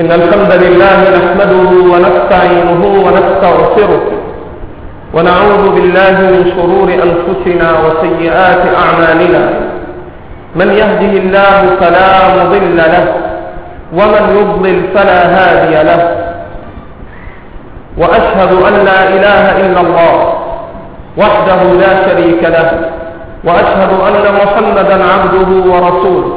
إن الحمد لله نحمده ونستعينه ونستغفره ونعوذ بالله من شرور أنفسنا وسيئات أعمالنا. من يهده الله فلا مضل له ومن يضلل فلا هادي له. وأشهد أن لا إله إلا الله وحده لا شريك له، وأشهد أن محمدا عبده ورسوله.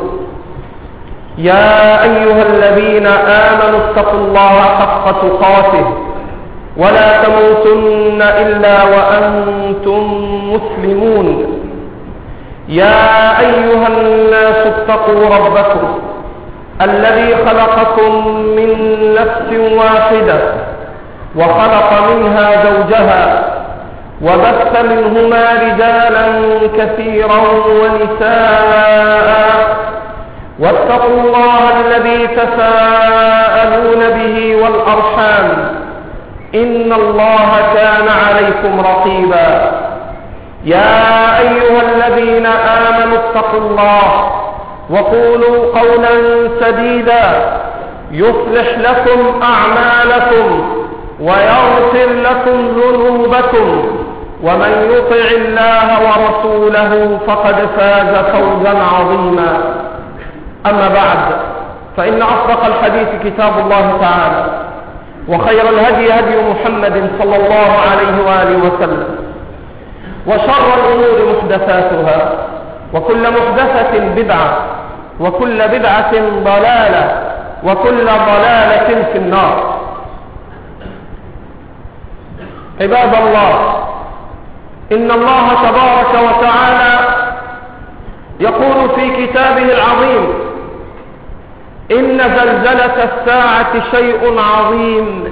يا أيها الذين آمنوا اتقوا الله حق تقاته ولا تموتن إلا وأنتم مسلمون. يا أيها الناس اتقوا ربكم الذي خلقكم من نفس واحدة وخلق منها زوجها وبث منهما رجالا كثيرا ونساء، واتقوا الله الذي تساءلون به والأرحام إن الله كان عليكم رقيبا. يا أيها الذين آمنوا اتقوا الله وقولوا قولا سديدا يصلح لكم أعمالكم ويغفر لكم ذنوبكم، ومن يطع الله ورسوله فقد فاز فوزا عظيما. أما بعد، فإن أصدق الحديث كتاب الله تعالى، وخير الهدي هدي محمد صلى الله عليه وآله وسلم، وشر الأمور محدثاتها، وكل محدثة بدعة، وكل بدعة ضلالة، وكل ضلالة في النار. عباد الله، إن الله تبارك وتعالى يقول في كتابه العظيم: إن زلزلة الساعة شيء عظيم،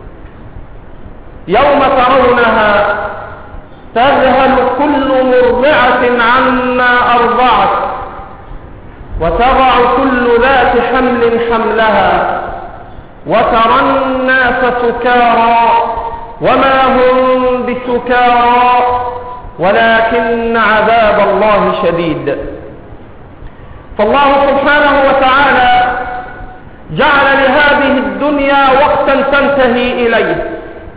يوم ترونها تذهل كل مرضعة عما أرضعت وتضع كل ذات حمل حملها وترى الناس سكارى وما هم بسكارى ولكن عذاب الله شديد. فالله سبحانه وتعالى جعل لهذه الدنيا وقتا تنتهي إليه،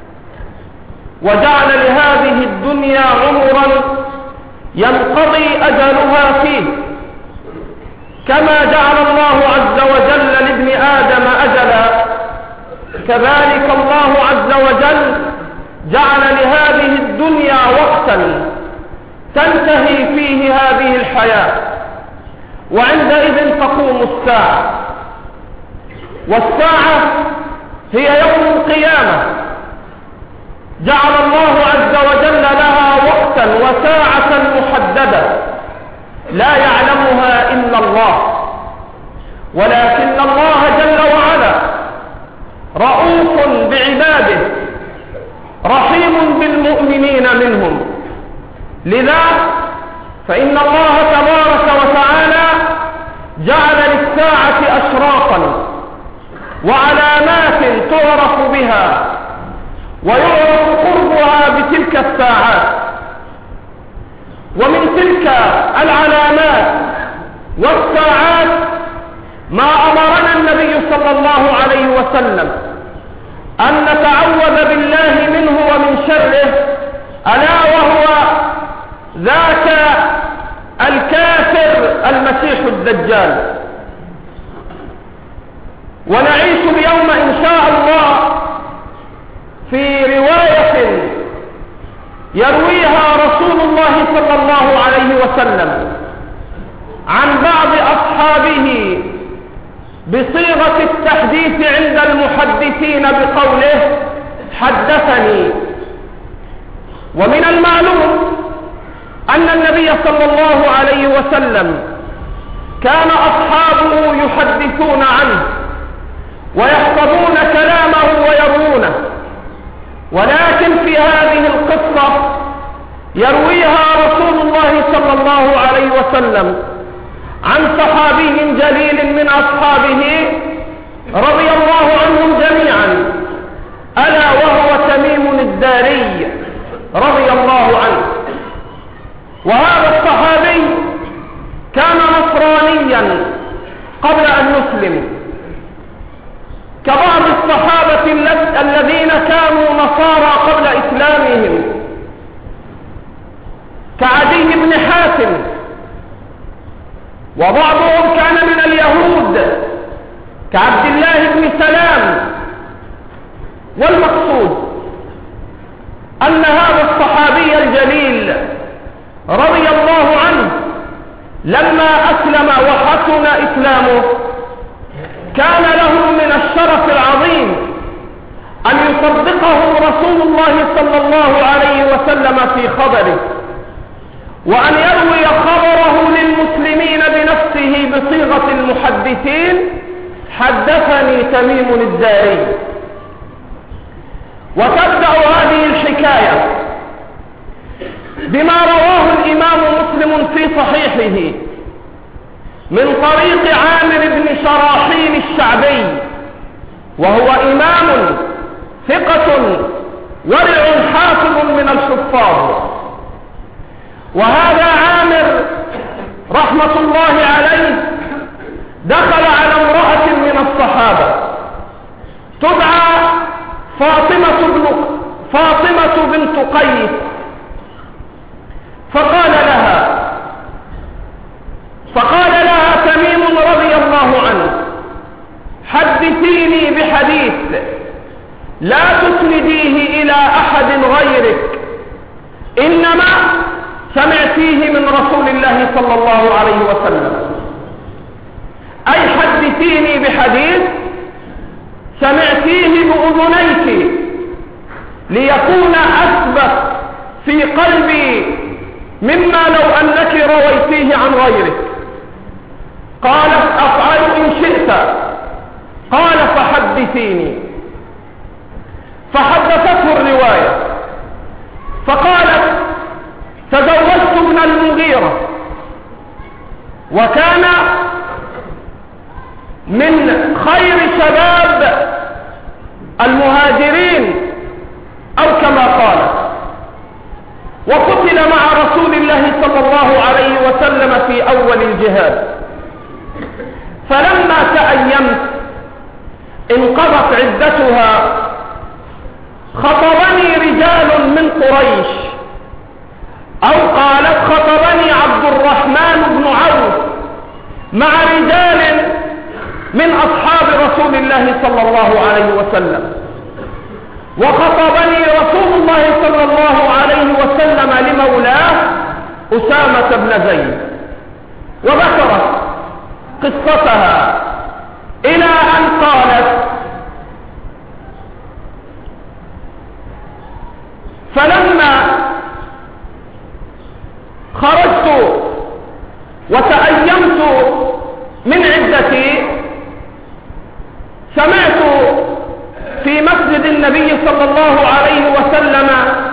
وجعل لهذه الدنيا عمرا ينقضي أجلها فيه، كما جعل الله عز وجل لابن آدم أجلا، كذلك الله عز وجل جعل لهذه الدنيا وقتا تنتهي فيه هذه الحياة، وعندئذ تقوم الساعة. والساعة هي يوم القيامة، جعل الله عز وجل لها وقتا وساعة محددة لا يعلمها إلا الله، ولكن الله جل وعلا رؤوف بعباده رحيم بالمؤمنين منهم. لذا فإن الله تبارك وتعالى جعل للساعة أشراطا وعلامات تعرف بها ويعرف قربها بتلك الساعات. ومن تلك العلامات والساعات ما أمرنا النبي صلى الله عليه وسلم أن نتعوذ بالله منه ومن شره، ألا وهو ذاك الكافر المسيح الدجال. ونعيش اليوم إن شاء الله في رواية يرويها رسول الله صلى الله عليه وسلم عن بعض أصحابه بصيغة التحديث عند المحدثين بقوله: حدثني. ومن المعلوم أن النبي صلى الله عليه وسلم كان أصحابه يحدثون عنه ويحفظون كلامه ويروونه، ولكن في هذه القصة يرويها رسول الله صلى الله عليه وسلم عن صحابي جليل من أصحابه رضي الله عنهم جميعا، ألا وهو تميم الداري رضي الله عنه. وهذا الصحابي كان نصرانيا قبل أن يسلم، كما وبعضهم كان من اليهود كعبد الله بن سلام. والمقصود أن هذا الصحابي الجليل رضي الله عنه لما أسلم وحسن إسلامه كان له من الشرف العظيم أن يصدقه رسول الله صلى الله عليه وسلم في خبره، وأن يروي خبره للمسلمين بنفسه بصيغة المحدثين: حدثني تميم الداري. وتبدأ هذه الحكاية بما رواه الإمام مسلم في صحيحه من طريق عامر بن شراحيل الشعبي، وهو إمام ثقة ورع حافظ من الحفاظ. وهذا عامر رحمة الله عليه دخل على امرأة من الصحابة تدعى فاطمة بنت قيس، فقال لها تميم رضي الله عنه: حدثيني بحديث لا تسنديه إلى أحد غيرك، إنما سمعتيه من رسول الله صلى الله عليه وسلم. أي حدثيني بحديث سمعتيه بأذنيك ليكون أثبت في قلبي مما لو أنك رويتيه عن غيرك. قالت: أفعل إن شئت. قال: فحدثيني. فحدثته الرواية فقالت: تزوجت ابن المغيرة، وكان من خير شباب المهاجرين أو كما قال، وقتل مع رسول الله صلى الله عليه وسلم في أول الجهاد. فلما تأيمت انقضت عدتها خطبني رجال من قريش، أو قالت خطبني عبد الرحمن بن عوف مع رجال من أصحاب رسول الله صلى الله عليه وسلم، وخطبني رسول الله صلى الله عليه وسلم لمولاه أسامة بن زيد. وذكرت قصتها إلى أن قالت: فلما خرجت وتأيمت من عدتي سمعت في مسجد النبي صلى الله عليه وسلم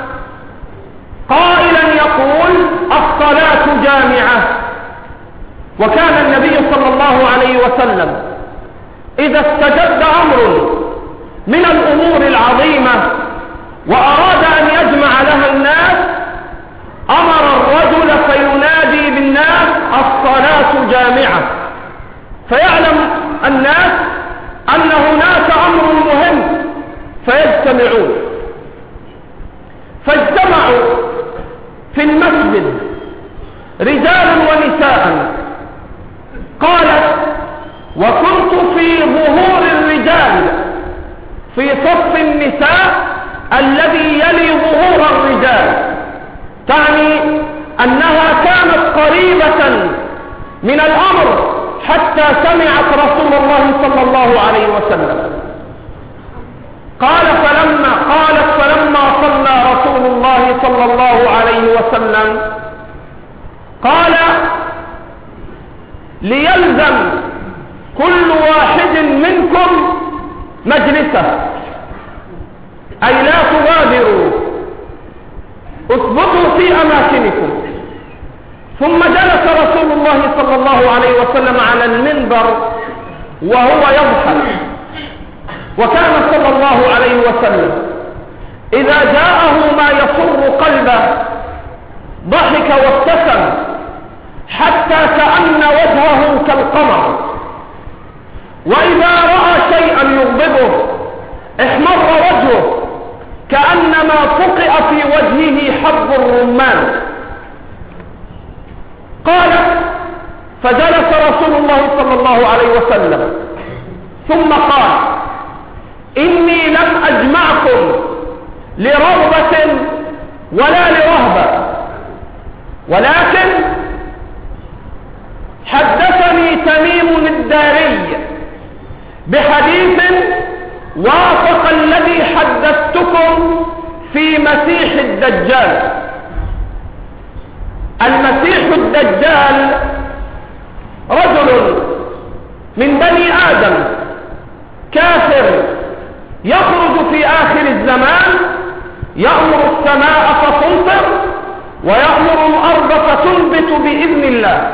قائلا يقول: الصلاة جامعة. وكان النبي صلى الله عليه وسلم إذا استجد أمر من الأمور العظيمة وأراد أن يجمع لها الناس أمر الرجل فينادي بالناس: الصلاة جامعة، فيعلم الناس أن هناك أمر مهم فيجتمعون. فاجتمعوا في المسجد رجال ونساء. قالت: وكنت في ظهور الرجال في صف النساء الذي يلي ظهور الرجال، تعني أنها كانت قريبة من الأمر حتى سمعت رسول الله صلى الله عليه وسلم. قالت: فلما صلى رسول الله صلى الله عليه وسلم قال: ليلزم كل واحد منكم مجلسه، أي لا تغادروا، اثبتوا في أماكنكم. ثم جلس رسول الله صلى الله عليه وسلم على المنبر وهو يضحك. وكان صلى الله عليه وسلم إذا جاءه ما يسر قلبه ضحك وابتسم حتى كأن وجهه كالقمر، وإذا رأى شيئا يغضبه احمر وجهه كأنما فقئ في وجهه حب الرمان. قالت: فجلس رسول الله صلى الله عليه وسلم ثم قال: إني لم أجمعكم لرغبة ولا لرهبة، ولكن حدثني تميم الداري بحديث وافق الذي حدثتكم في مسيح الدجال. المسيح الدجال رجل من بني آدم كافر يخرج في آخر الزمان، يأمر السماء فتمطر ويأمر الأرض فتنبت بإذن الله،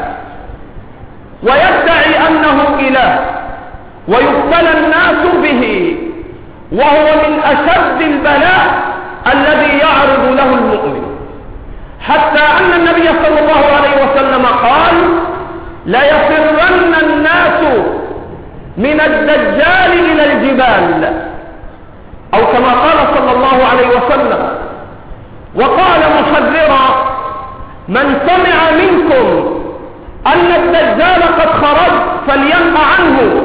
ويدعي أنه إله ويبتلى الناس به، وهو من أشد البلاء الذي يعرض له المؤمن، حتى أن النبي صلى الله عليه وسلم قال: ليفرن الناس من الدجال إلى الجبال، أو كما قال صلى الله عليه وسلم. وقال محذرا: من سمع منكم أن الدجال قد خرج فلينأ عنه،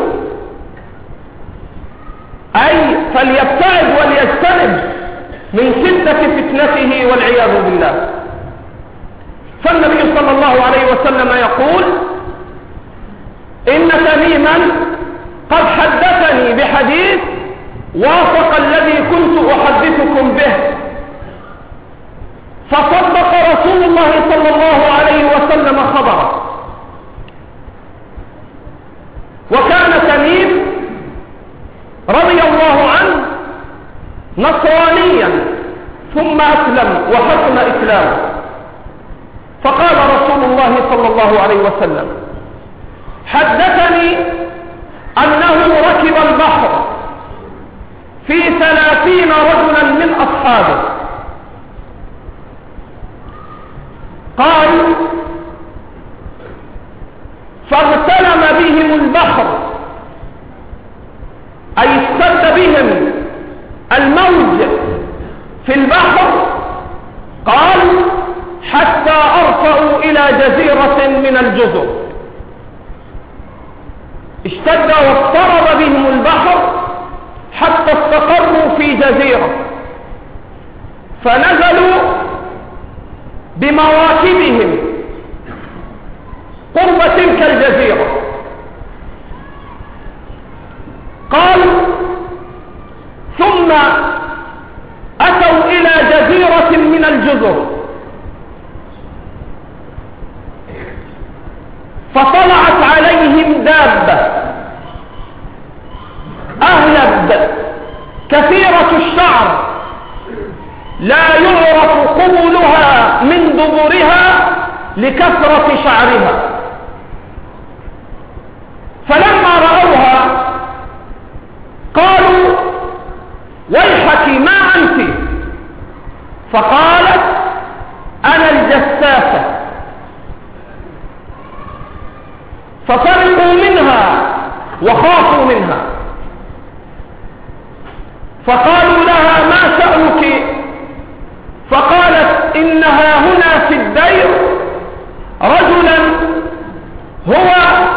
أي فليبتعد وليجتنب من شدة فتنته والعياذ بالله. فالنبي صلى الله عليه وسلم يقول: إن تميما قد حدثني بحديث وافق الذي كنت أحدثكم به. فصدق رسول الله صلى الله عليه وسلم خبره. وكان تميم رضي الله عنه نصرانيا ثم أسلم وحسن إسلامه. فقال رسول الله صلى الله عليه وسلم: حدثني أنه ركب البحر في 30 رجلا من أصحابه، قال: فاغتلم بهم البحر، أي اشتد بهم الموج في البحر، قال: حتى أرفعوا إلى جزيرة من الجزر. اشتد واضطرب بهم البحر حتى استقروا في جزيرة، فنزلوا بمواكبهم قرب تلك الجزيرة. قال: ثم أتوا إلى جزيرة من الجزر، فطلعت عليهم دابة أهلب كثيرة الشعر لا يعرف قبلها من دبرها لكثرة شعرها. فلما رأوها قالوا: ويحك ما أنت؟ فقالت: أنا الجساسة. ففرقوا منها وخافوا منها، فقالوا لها: ما شأنك؟ فقالت: إنها هنا في الدير رجلا هو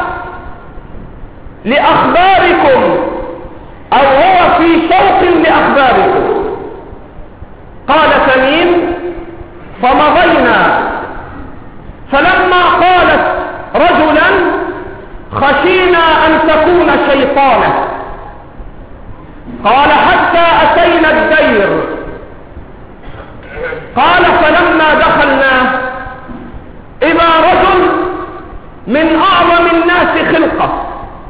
لأخباركم، أو هو في شوق لأخباركم. قال تميم: فمضينا، فلما قالت رجلا خشينا أن تكون شيطانة. قال: حتى أتينا الدير. قال: فلما دخلنا إذا رجل من أعظم الناس خلقة،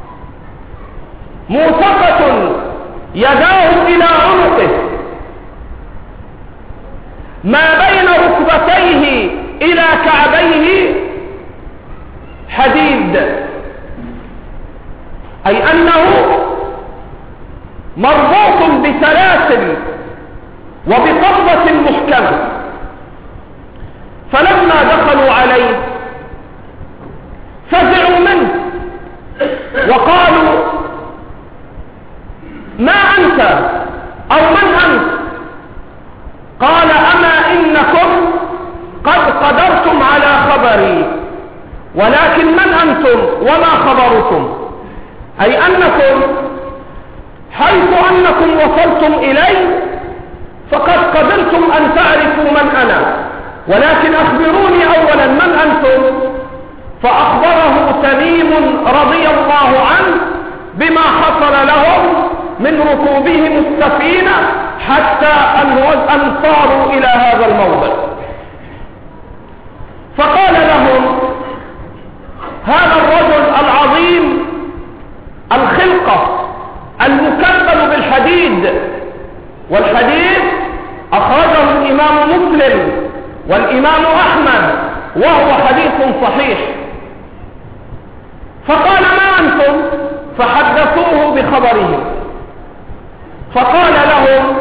موثقة يداه إلى عنقه، ما بين ركبتيه إلى كعبيه حديد، أي أنه مربوط بسلاسل وبقبضة محكمة. فلما دخلوا عليه فزعوا منه وقالوا: ما أنت أو من أنت؟ قال: أما إنكم قد قدرتم على خبري ولكن من أنتم وما خبركم؟ أي أنكم حيث أنكم وصلتم إلي فقد قدرتم أن تعرفوا من أنا، ولكن أخبروني أولا من أنتم. فأخبره تميم رضي الله عنه بما حصل لهم من ركوبهم السفينة حتى أن صاروا إلى هذا الموضع. فقال لهم هذا الرجل العظيم الخلقة المكبل بالحديد، والحديث أخرجه الإمام مسلم والإمام أحمد وهو حديث صحيح. فقال ما أنتم؟ فحدثوه بخبرهم. فقال لهم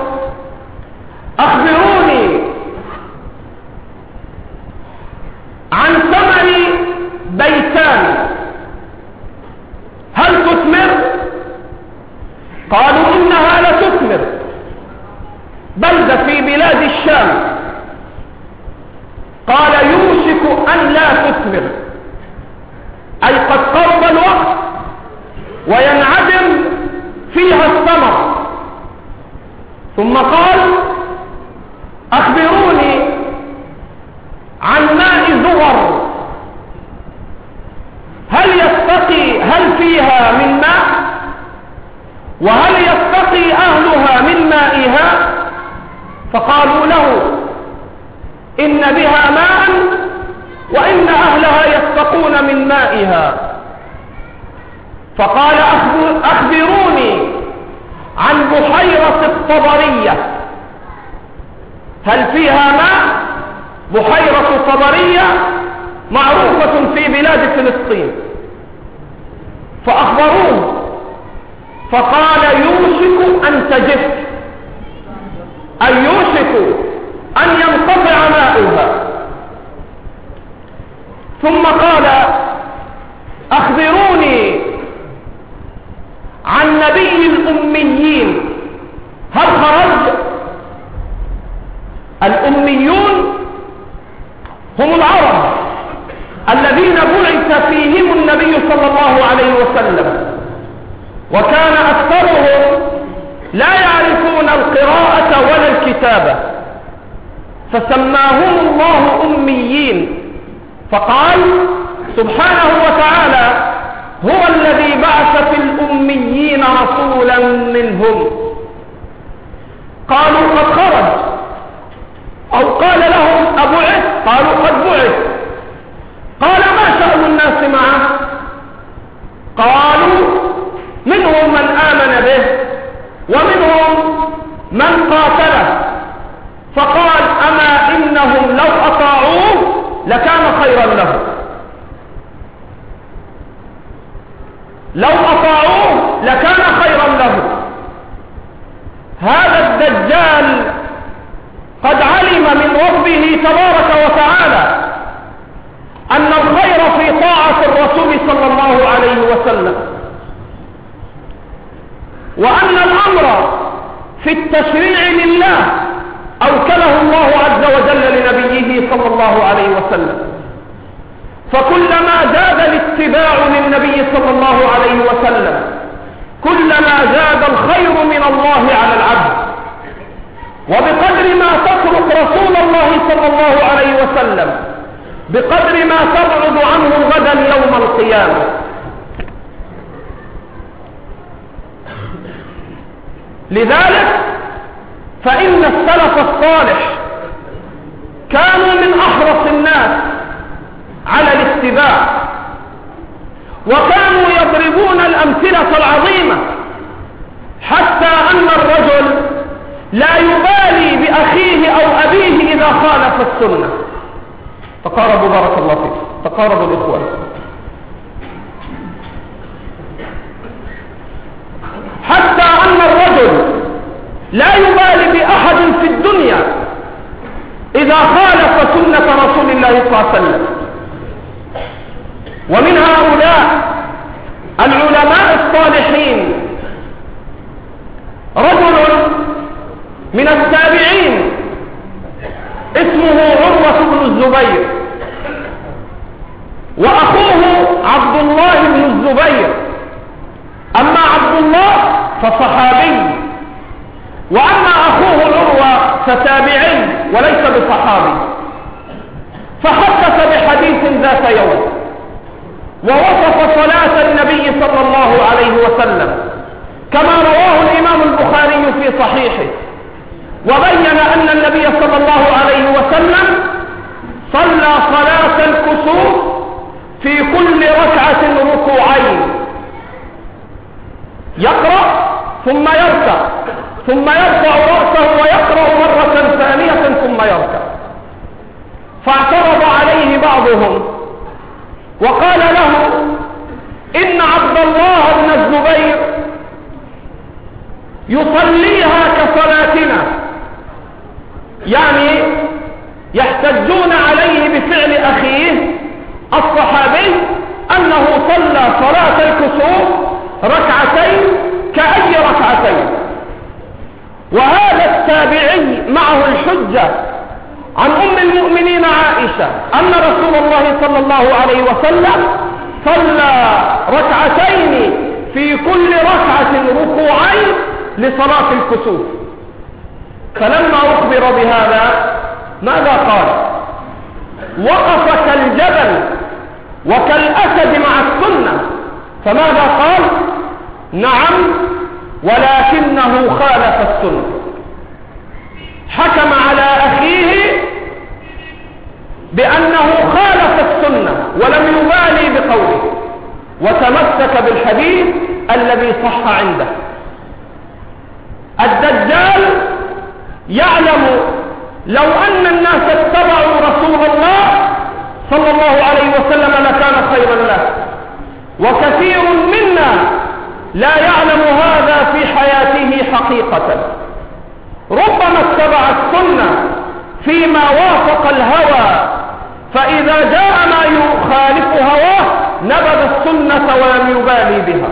أخبروني عن ثمن بيتان هل تثمر؟ قالوا إنها لتثمر، بلدة في بلاد الشام. قال يوشك أن لا تثمر، أي قد قرب الوقت وينعدم فيها الثمر. ثم قال أخبروني عن ماء زور هل فيها من ماء، وهل يستقي أهلها من مائها؟ فقالوا له إن بها ماء وإن أهلها يستقون من مائها. فقال أخبروني عن بحيرة الطبرية هل فيها ماء؟ بحيرة الطبرية معروفة في بلاد فلسطين. فأخبروه فقال يوشك أن تجف، أي يوشك أن ينقطع ماؤها. ثم قال أخبروني عن نبي الأميين هل خرج؟ الأميون هم العرب الذين بعث فيهم النبي صلى الله عليه وسلم، وكان أكثرهم لا يعرفون القراءة ولا الكتابة، فسماهم الله أميين. فقال سبحانه وتعالى هو الذي بعث في الأميين رسولا منهم. قالوا قد خرج، أو قال لهم أبعث؟ قالوا قد بعث. قال ما شأن الناس معه؟ قالوا منهم من آمن به ومنهم من قاتله. فقال أما إنهم لو أطاعوه لكان خيرا لهم، لو أطاعوه لكان خيرا لهم. هذا الدجال قد علم من ربه تبارك وتعالى أن الخير في طاعة الرسول صلى الله عليه وسلم، وأن الأمر في التشريع لله أوكله الله عز وجل لنبيه صلى الله عليه وسلم. فكلما زاد الاتباع للنبي صلى الله عليه وسلم كلما زاد الخير من الله على العبد، وبقدر ما تترك رسول الله صلى الله عليه وسلم بقدر ما تبعد عنه غدا يوم القيامة. لذلك فإن السلف الصالح كانوا من أحرص الناس على الاتباع، وكانوا يضربون الأمثلة العظيمة، حتى أن الرجل لا يبالي بأخيه أو أبيه إذا خالف السنة. تقاربوا بارك الله فيكم، تقاربوا الإخوان. حتى أن الرجل لا يبالي بأحد في الدنيا إذا خالف سنة رسول الله صلى الله عليه وسلم. ومن هؤلاء العلماء الصالحين رجل من التابعين اسمه عروة بن الزبير، وأخوه عبد الله بن الزبير. أما عبد الله فصحابي، وأما أخوه عروة فتابعي وليس بصحابي. فحدث بحديث ذات يوم ووصف صلاة النبي صلى الله عليه وسلم كما رواه الإمام البخاري في صحيحه، وبين أن النبي صلى الله عليه وسلم صلى صلاة الكسوف في كل ركعة ركوعين، يقرأ ثم يركع ثم يرفع رأسه ويقرأ مرة ثانية ثم يركع. فاعترض عليه بعضهم وقال له إن عبد الله بن الزبير يصليها كصلاتنا، يعني يحتجون عليه بفعل أخيه الصحابي أنه صلى صلاة الكسوف ركعتين كأي ركعتين. وهذا التابعي معه الحجة عن أم المؤمنين عائشة أن رسول الله صلى الله عليه وسلم صلى ركعتين في كل ركعة ركوعين لصلاة الكسوف. فلما أخبر بهذا ماذا قال؟ وقف كالجبل وكالأسد مع السنة. فماذا قال؟ نعم ولكنه خالف السنة. حكم على أخيه بأنه خالف السنة ولم يبالي بقوله، وتمسك بالحديث الذي صح عنده. الدجال يعلم لو أن الناس اتبعوا رسول الله صلى الله عليه وسلم لكان خيرا له، وكثير منا لا يعلم هذا في حياته حقيقة. ربما اتبع السنة فيما وافق الهوى، فإذا جاء ما يخالف هواه نبذ السنة ولم يبالي بها.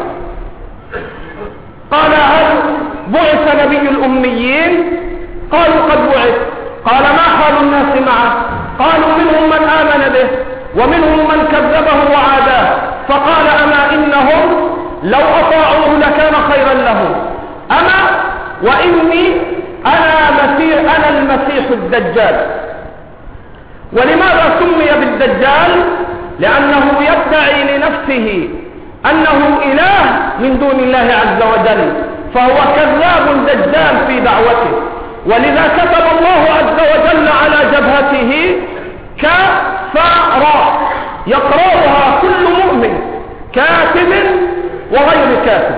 قال هل بعث نبي الأميين؟ قالوا قد بعث. قال ما حال الناس معه؟ قالوا منهم من آمن به ومنهم من كذبه وعاداه. فقال أما إنهم لو أطاعوه لكان خيرا لهم، أما وإني أنا المسيح الدجال. ولماذا سمي بالدجال؟ لأنه يدعي لنفسه أنه إله من دون الله عز وجل، فهو كذاب دجال في دعوته. ولذا كتب الله عز وجل على جبهته كفر يقرأها كل مؤمن، كاتب وغير كاتب.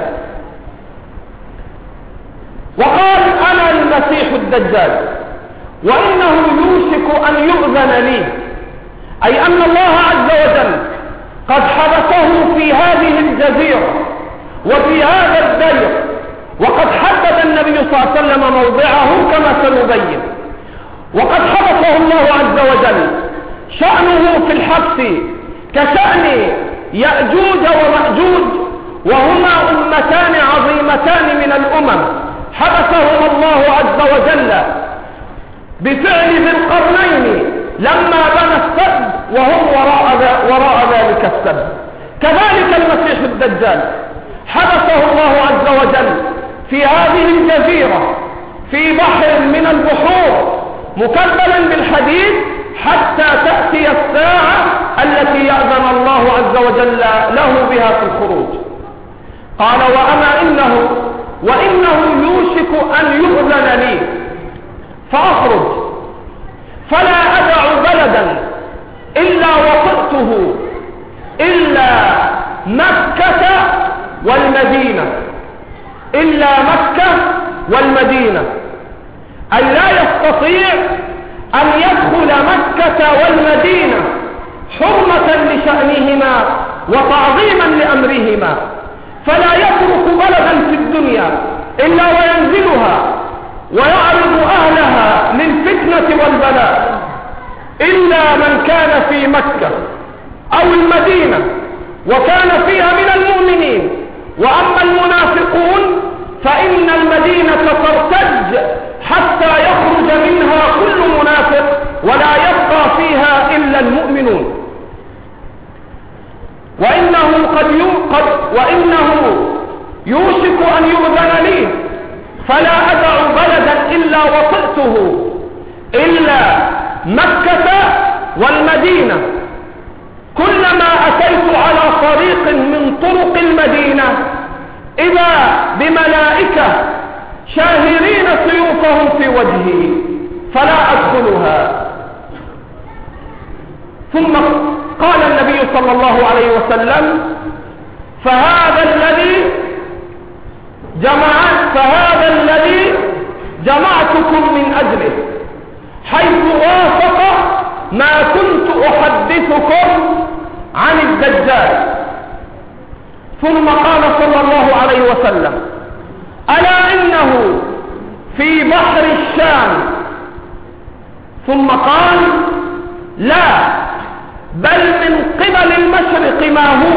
وقال أنا المسيح الدجال وإنه يوشك أن يؤذن لي، أي أن الله عز وجل قد حبسه في هذه الجزيرة وفي هذا الدير، وقد حدد النبي صلى الله عليه وسلم موضعه كما سنبين. وقد حبسه الله عز وجل، شأنه في الحبس كشأن يأجوج ومأجوج، وهما أمتان عظيمتان من الأمم حبسهما الله عز وجل بفعل ذي القرنين لما بنى السد وهم وراء ذلك السد. كذلك المسيح الدجال حبسه الله عز وجل في هذه الجزيرة في بحر من البحور مكبلا بالحديد حتى تأتي الساعة التي يأذن الله عز وجل له بها في الخروج. قال وإنه يوشك أن يؤذن لي فأخرج فلا أدع بلدا إلا وطئته إلا مكة والمدينة، إلا مكة والمدينة، أي لا يستطيع أن يدخل مكة والمدينة حرمة لشأنهما وتعظيما لأمرهما، فلا يترك بلدا في الدنيا إلا وينزلها ويعرض أهلها للفتنة والبلاء إلا من كان في مكة أو المدينة وكان فيها من المؤمنين. وأما المنافقون فإن المدينة ترتج حتى يخرج منها كل منافق ولا يبقى فيها إلا المؤمنون. وإنه يوشك أن يؤذن لي، فلا أدع بلدا إلا وطئته إلا مكة والمدينة. كلما أتيت على طريق من طرق المدينة إذا بملائكة شاهرين سيوفهم في وجهي فلا أدخلها. ثم قال النبي صلى الله عليه وسلم: فهذا الذي جمعتكم من أجله، حيث وافق ما كنت أحدثكم عن الدجال. ثم قال صلى الله عليه وسلم: ألا إنه في بحر الشام. ثم قال: لا، بل من قبل المشرق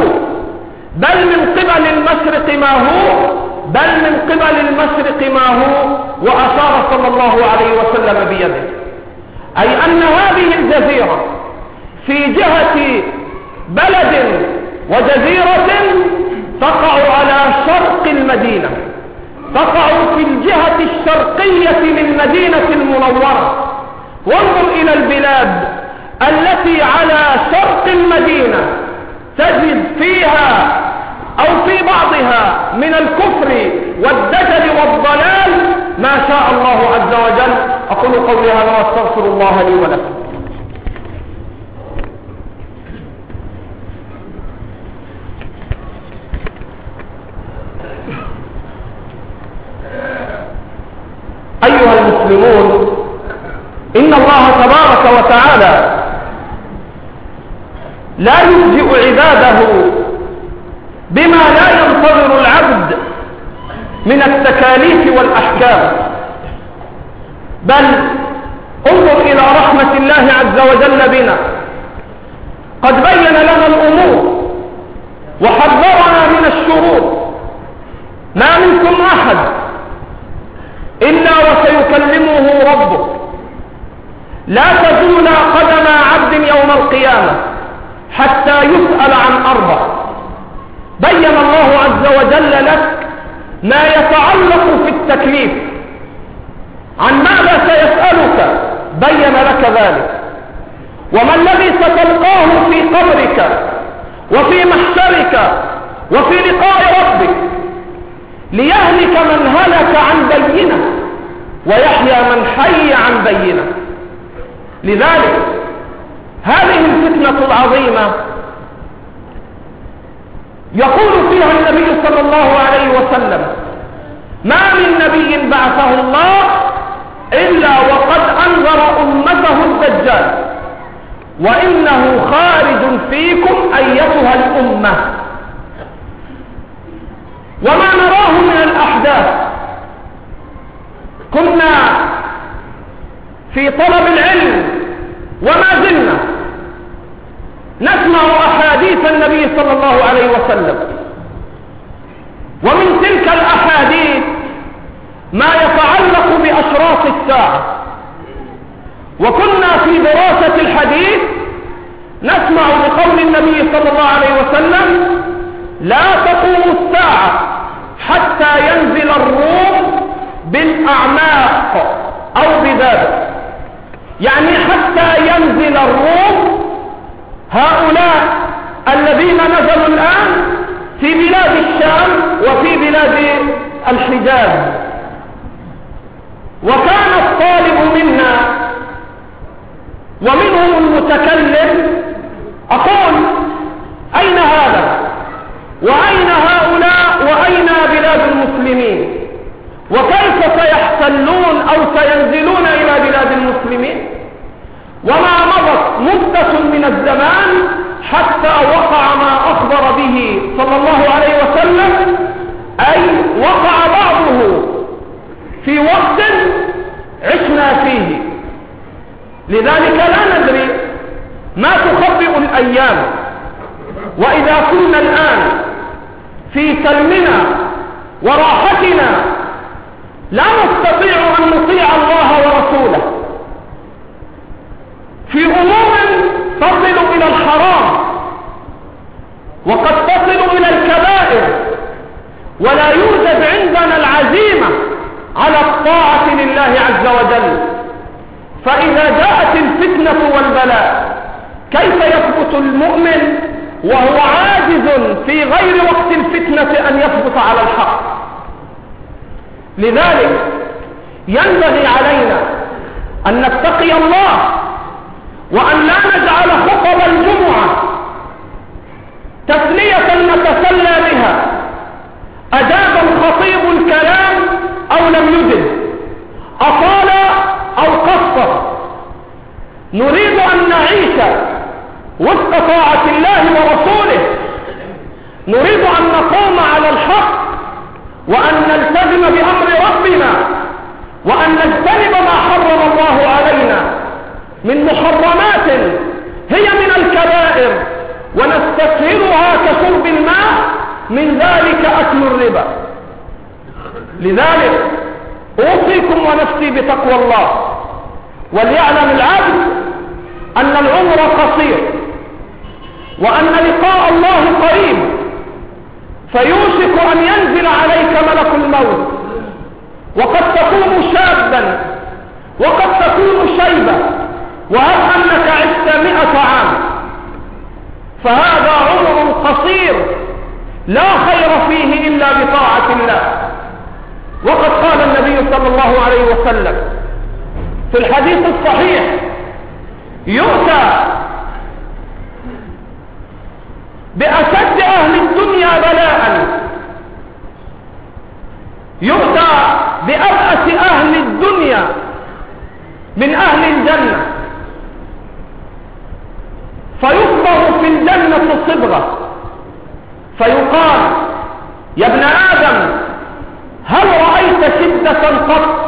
ما هو، وأشار صلى الله عليه وسلم بيده، أي أن هذه الجزيرة في جهة بلد وجزيرة تقع على شرق المدينة، تقع في الجهة الشرقية للمدينة المنورة. وانظر إلى البلاد التي على شرق المدينة تجد فيها أو في بعضها من الكفر والدجل والضلال ما شاء الله عز وجل. أقول قولي هذا واستغفر الله لي ولكم. أيها المسلمون، إن الله تبارك وتعالى لا يفجئ عباده بما لا ينتظر العبد من التكاليف والأحكام، بل انظر إلى رحمة الله عز وجل بنا. قد بين لنا الأمور وحذرنا من الشرور. ما منكم أحد إلا وسيكلمه ربه، لا تزول قدم عبد يوم القيامة حتى يسأل عن أربع. بين الله عز وجل لك ما يتعلق في التكليف، عن ماذا سيسألك بين لك ذلك، وما الذي ستلقاه في قبرك وفي محشرك وفي لقاء ربك، ليهلك من هلك عن بينة ويحيى من حي عن بينة. لذلك هذه الفتنة العظيمة يقول فيها النبي صلى الله عليه وسلم: ما من نبي بعثه الله إلا وقد أنذر أمته الدجال، وإنه خارج فيكم أيتها الأمة. وما نراه من الأحداث، كنا في طلب العلم وما زلنا نسمع أحاديث النبي صلى الله عليه وسلم، ومن تلك الأحاديث ما يتعلق بأشراط الساعة. وكنا في دراسة الحديث نسمع بقول النبي صلى الله عليه وسلم: لا تقوم الساعة حتى ينزل الروم بالأعماق أو بذلك، يعني حتى ينزل الروم، هؤلاء الذين نزلوا الآن في بلاد الشام وفي بلاد الحجاز. وكان الطالب منا ومنهم المتكلم أقول: أين هذا وأين هؤلاء وأين بلاد المسلمين، وكيف سيحتلون أو سينزلون إلى بلاد المسلمين؟ وما مضت مدة من الزمان حتى وقع ما أخبر به صلى الله عليه وسلم، أي وقع بعضه في وقت عشنا فيه. لذلك لا ندري ما تخبئ الأيام. وإذا كنا الآن في سلمنا وراحتنا لا نستطيع أن نطيع الله ورسوله في أمور تصل إلى الحرام، وقد تصل إلى الكبائر، ولا يوجد عندنا العزيمة على الطاعة لله عز وجل. فإذا جاءت الفتنة والبلاء كيف يثبت المؤمن وهو عاجز في غير وقت الفتنة أن يثبت على الحق؟ لذلك ينبغي علينا أن نتقي الله، وأن لا نجعل خطب الجمعة تسلية نتسلى بها. أجاب الخطيب الكلام أو لم يجب، أطال أو قصر، نريد أن نعيش وفق طاعة الله ورسوله، نريد أن نقوم على الحق، وأن نلتزم بأمر ربنا، وأن نجتنب ما حرم الله علينا من محرمات هي من الكبائر ونستسهلها كشرب الماء، من ذلك أكل الربا. لذلك أوصيكم ونفسي بتقوى الله، وليعلم العبد أن العمر قصير، وأن لقاء الله قريب، فيوشك أن ينزل عليك ملك الموت، وقد تكون شابا وقد تكون شيبا، وهب أنك عشت 100 عام، فهذا عمر قصير لا خير فيه إلا بطاعة الله. وقد قال النبي صلى الله عليه وسلم في الحديث الصحيح: يؤتى بأشد أهل الدنيا بلاء، يؤتى بأبأس أهل الدنيا من أهل الجنة، فيصبغ في الجنة صبغة، فيقال: يا ابن آدم، هل رأيت شدة قط؟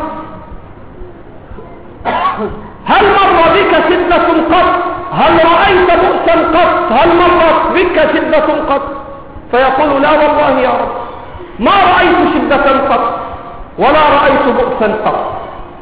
هل مر بك شدة قط؟ هل رأيت بؤسا قط؟ هل مرت بك شدة قط؟ فيقول: لا والله يا رب، ما رأيت شدة قط ولا رأيت بؤسا قط.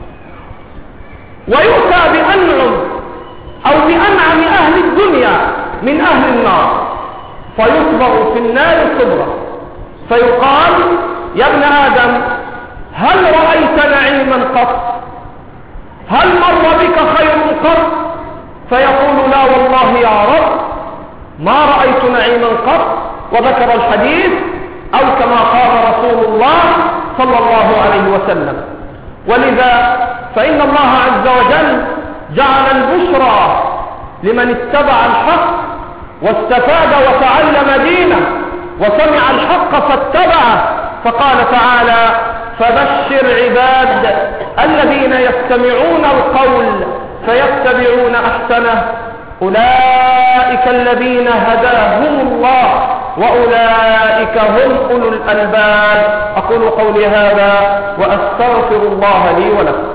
ويؤتى بأنعم أو بأنعم أهل الدنيا من أهل النار، فيصبغ في النار صبغة، فيقال: يا ابن آدم، هل رأيت نعيما قط؟ هل مر بك خير قط؟ فيقول: لا والله يا رب، ما رأيت نعيما قط. وذكر الحديث أو كما قال رسول الله صلى الله عليه وسلم. ولذا فإن الله عز وجل جعل البشرى لمن اتبع الحق واستفاد وتعلم دينه وسمع الحق فاتبعه، فقال تعالى: فبشر عباد الذين يستمعون القول فيتبعون أحسنه، أولئك الذين هداهم الله وأولئك هم أولو الألباب. أقول قولي هذا وأستغفر الله لي ولكم.